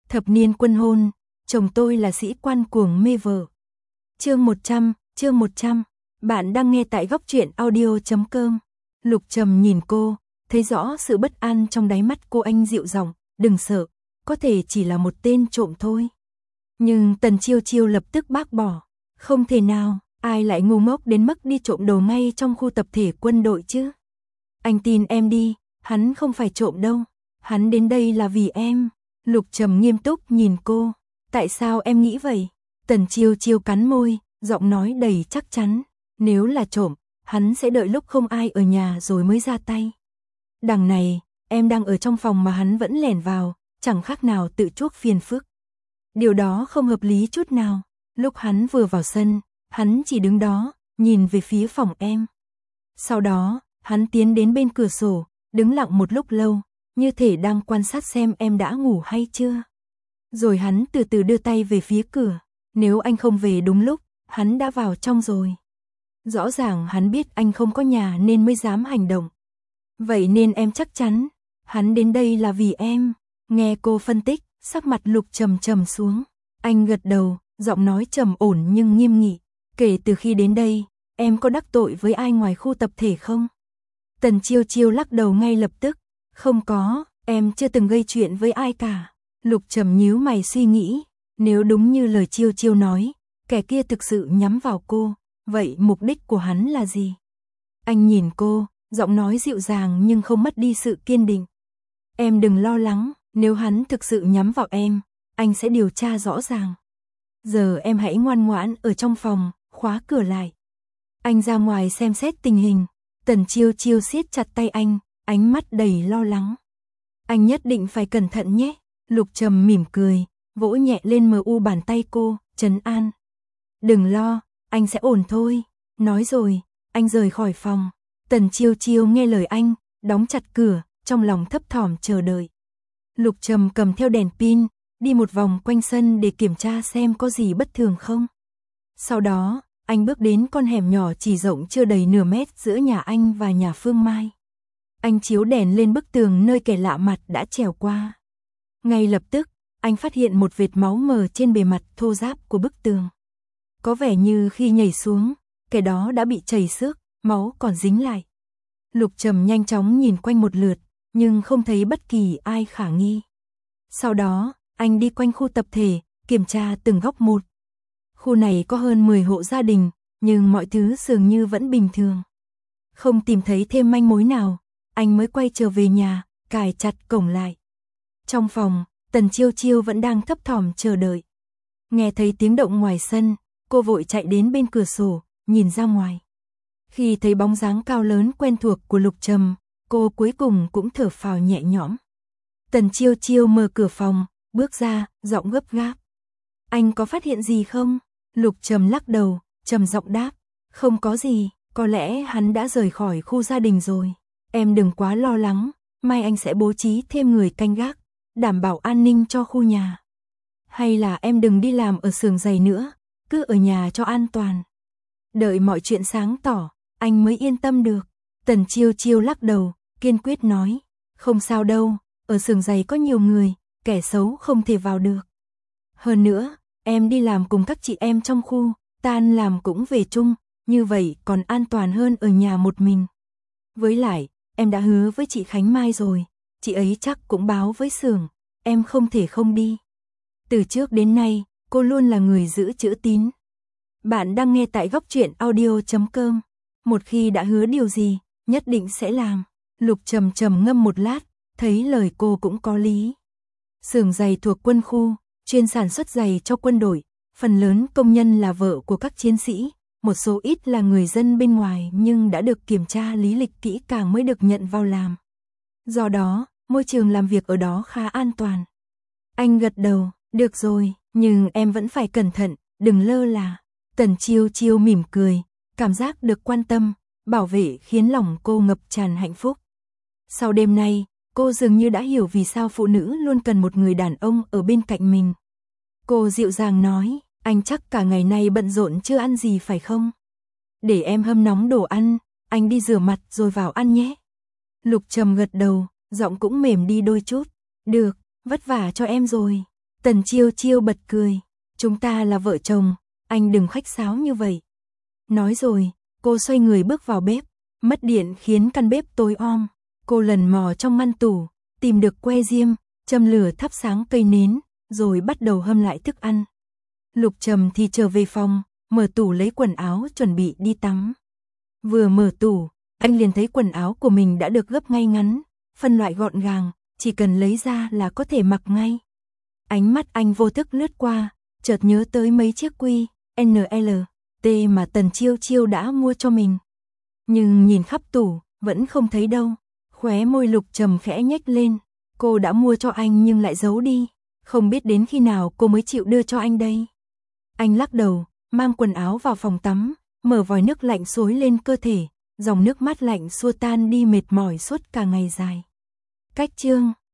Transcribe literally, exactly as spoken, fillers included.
Thập niên quân hôn, chồng tôi là sĩ quan cuồng mê vợ. Chương một trăm, chương một trăm. Bạn đang nghe tại góc truyện audio chấm com. Lục Trầm nhìn cô, thấy rõ sự bất an trong đáy mắt cô. Anh dịu giọng, đừng sợ, có thể chỉ là một tên trộm thôi. Nhưng Tần Chiêu Chiêu lập tức bác bỏ, không thể nào, ai lại ngu ngốc đến mức đi trộm đồ ngay trong khu tập thể quân đội chứ. Anh tin em đi, hắn không phải trộm đâu, hắn đến đây là vì em. Lục Trầm nghiêm túc nhìn cô, tại sao em nghĩ vậy? Tần Chiêu Chiêu cắn môi, giọng nói đầy chắc chắn, nếu là trộm, hắn sẽ đợi lúc không ai ở nhà rồi mới ra tay. Đằng này, em đang ở trong phòng mà hắn vẫn lẻn vào, chẳng khác nào tự chuốc phiền phức. Điều đó không hợp lý chút nào. Lúc hắn vừa vào sân, hắn chỉ đứng đó, nhìn về phía phòng em. Sau đó, hắn tiến đến bên cửa sổ, đứng lặng một lúc lâu, như thể đang quan sát xem em đã ngủ hay chưa. Rồi hắn từ từ đưa tay về phía cửa, nếu anh không về đúng lúc, hắn đã vào trong rồi. Rõ ràng hắn biết anh không có nhà nên mới dám hành động. Vậy nên em chắc chắn, hắn đến đây là vì em. Nghe cô phân tích, sắc mặt Lục Trầm trầm xuống. Anh gật đầu, giọng nói trầm ổn nhưng nghiêm nghị. Kể từ khi đến đây, em có đắc tội với ai ngoài khu tập thể không? Tần Chiêu Chiêu lắc đầu ngay lập tức. Không có, em chưa từng gây chuyện với ai cả. Lục Trầm nhíu mày suy nghĩ. Nếu đúng như lời Chiêu Chiêu nói, kẻ kia thực sự nhắm vào cô, vậy mục đích của hắn là gì? Anh nhìn cô, giọng nói dịu dàng nhưng không mất đi sự kiên định. Em đừng lo lắng, nếu hắn thực sự nhắm vào em, anh sẽ điều tra rõ ràng. Giờ em hãy ngoan ngoãn ở trong phòng, khóa cửa lại. Anh ra ngoài xem xét tình hình. Tần Chiêu Chiêu siết chặt tay anh, ánh mắt đầy lo lắng. Anh nhất định phải cẩn thận nhé. Lục Trầm mỉm cười, vỗ nhẹ lên mờ u bàn tay cô, trấn an. Đừng lo, anh sẽ ổn thôi. Nói rồi, anh rời khỏi phòng. Tần Chiêu Chiêu nghe lời anh, đóng chặt cửa, trong lòng thấp thỏm chờ đợi. Lục Trầm cầm theo đèn pin, đi một vòng quanh sân để kiểm tra xem có gì bất thường không. Sau đó, anh bước đến con hẻm nhỏ chỉ rộng chưa đầy nửa mét giữa nhà anh và nhà Phương Mai. Anh chiếu đèn lên bức tường nơi kẻ lạ mặt đã trèo qua. Ngay lập tức, anh phát hiện một vệt máu mờ trên bề mặt thô ráp của bức tường. Có vẻ như khi nhảy xuống, kẻ đó đã bị chảy xước, máu còn dính lại. Lục Trầm nhanh chóng nhìn quanh một lượt, nhưng không thấy bất kỳ ai khả nghi. Sau đó, anh đi quanh khu tập thể, kiểm tra từng góc một. Khu này có hơn mười hộ gia đình, nhưng mọi thứ dường như vẫn bình thường. Không tìm thấy thêm manh mối nào, anh mới quay trở về nhà, cài chặt cổng lại. Trong phòng, Tần Chiêu Chiêu vẫn đang thấp thỏm chờ đợi. Nghe thấy tiếng động ngoài sân, cô vội chạy đến bên cửa sổ, nhìn ra ngoài. Khi thấy bóng dáng cao lớn quen thuộc của Lục Trầm, cô cuối cùng cũng thở phào nhẹ nhõm. Tần Chiêu Chiêu mở cửa phòng, bước ra, giọng gấp gáp. Anh có phát hiện gì không? Lục Trầm lắc đầu, trầm giọng đáp. Không có gì, có lẽ hắn đã rời khỏi khu gia đình rồi. Em đừng quá lo lắng, mai anh sẽ bố trí thêm người canh gác, đảm bảo an ninh cho khu nhà. Hay là em đừng đi làm ở xưởng giày nữa, cứ ở nhà cho an toàn. Đợi mọi chuyện sáng tỏ, anh mới yên tâm được. Tần Chiêu Chiêu lắc đầu, kiên quyết nói. Không sao đâu, ở xưởng giày có nhiều người, kẻ xấu không thể vào được. Hơn nữa, em đi làm cùng các chị em trong khu, tan làm cũng về chung, như vậy còn an toàn hơn ở nhà một mình. Với lại, em đã hứa với chị Khánh Mai rồi, chị ấy chắc cũng báo với xưởng, em không thể không đi. Từ trước đến nay, cô luôn là người giữ chữ tín. Bạn đang nghe tại góc truyện audio chấm com. Một khi đã hứa điều gì, nhất định sẽ làm. Lục Trầm trầm ngâm một lát, thấy lời cô cũng có lý. Xưởng giày thuộc quân khu, chuyên sản xuất giày cho quân đội, phần lớn công nhân là vợ của các chiến sĩ, một số ít là người dân bên ngoài nhưng đã được kiểm tra lý lịch kỹ càng mới được nhận vào làm. Do đó, môi trường làm việc ở đó khá an toàn. Anh gật đầu, được rồi, nhưng em vẫn phải cẩn thận, đừng lơ là. Tần Chiêu Chiêu mỉm cười, cảm giác được quan tâm, bảo vệ khiến lòng cô ngập tràn hạnh phúc. Sau đêm nay, cô dường như đã hiểu vì sao phụ nữ luôn cần một người đàn ông ở bên cạnh mình. Cô dịu dàng nói, anh chắc cả ngày nay bận rộn chưa ăn gì phải không? Để em hâm nóng đồ ăn, anh đi rửa mặt rồi vào ăn nhé. Lục Trầm gật đầu, giọng cũng mềm đi đôi chút. Được, vất vả cho em rồi. Tần Chiêu Chiêu bật cười. Chúng ta là vợ chồng, anh đừng khách sáo như vậy. Nói rồi, cô xoay người bước vào bếp. Mất điện khiến căn bếp tối om. Cô lần mò trong ngăn tủ, tìm được que diêm, châm lửa thắp sáng cây nến, rồi bắt đầu hâm lại thức ăn. Lục Trầm thì trở về phòng, mở tủ lấy quần áo chuẩn bị đi tắm. Vừa mở tủ, anh liền thấy quần áo của mình đã được gấp ngay ngắn, phân loại gọn gàng, chỉ cần lấy ra là có thể mặc ngay. Ánh mắt anh vô thức lướt qua, chợt nhớ tới mấy chiếc quy, en lờ, tê mà Tần Chiêu Chiêu đã mua cho mình. Nhưng nhìn khắp tủ, vẫn không thấy đâu. Khóe môi Lục Trầm khẽ nhếch lên, cô đã mua cho anh nhưng lại giấu đi, không biết đến khi nào cô mới chịu đưa cho anh đây. Anh lắc đầu, mang quần áo vào phòng tắm, mở vòi nước lạnh xối lên cơ thể, dòng nước mát lạnh xua tan đi mệt mỏi suốt cả ngày dài. Cách chương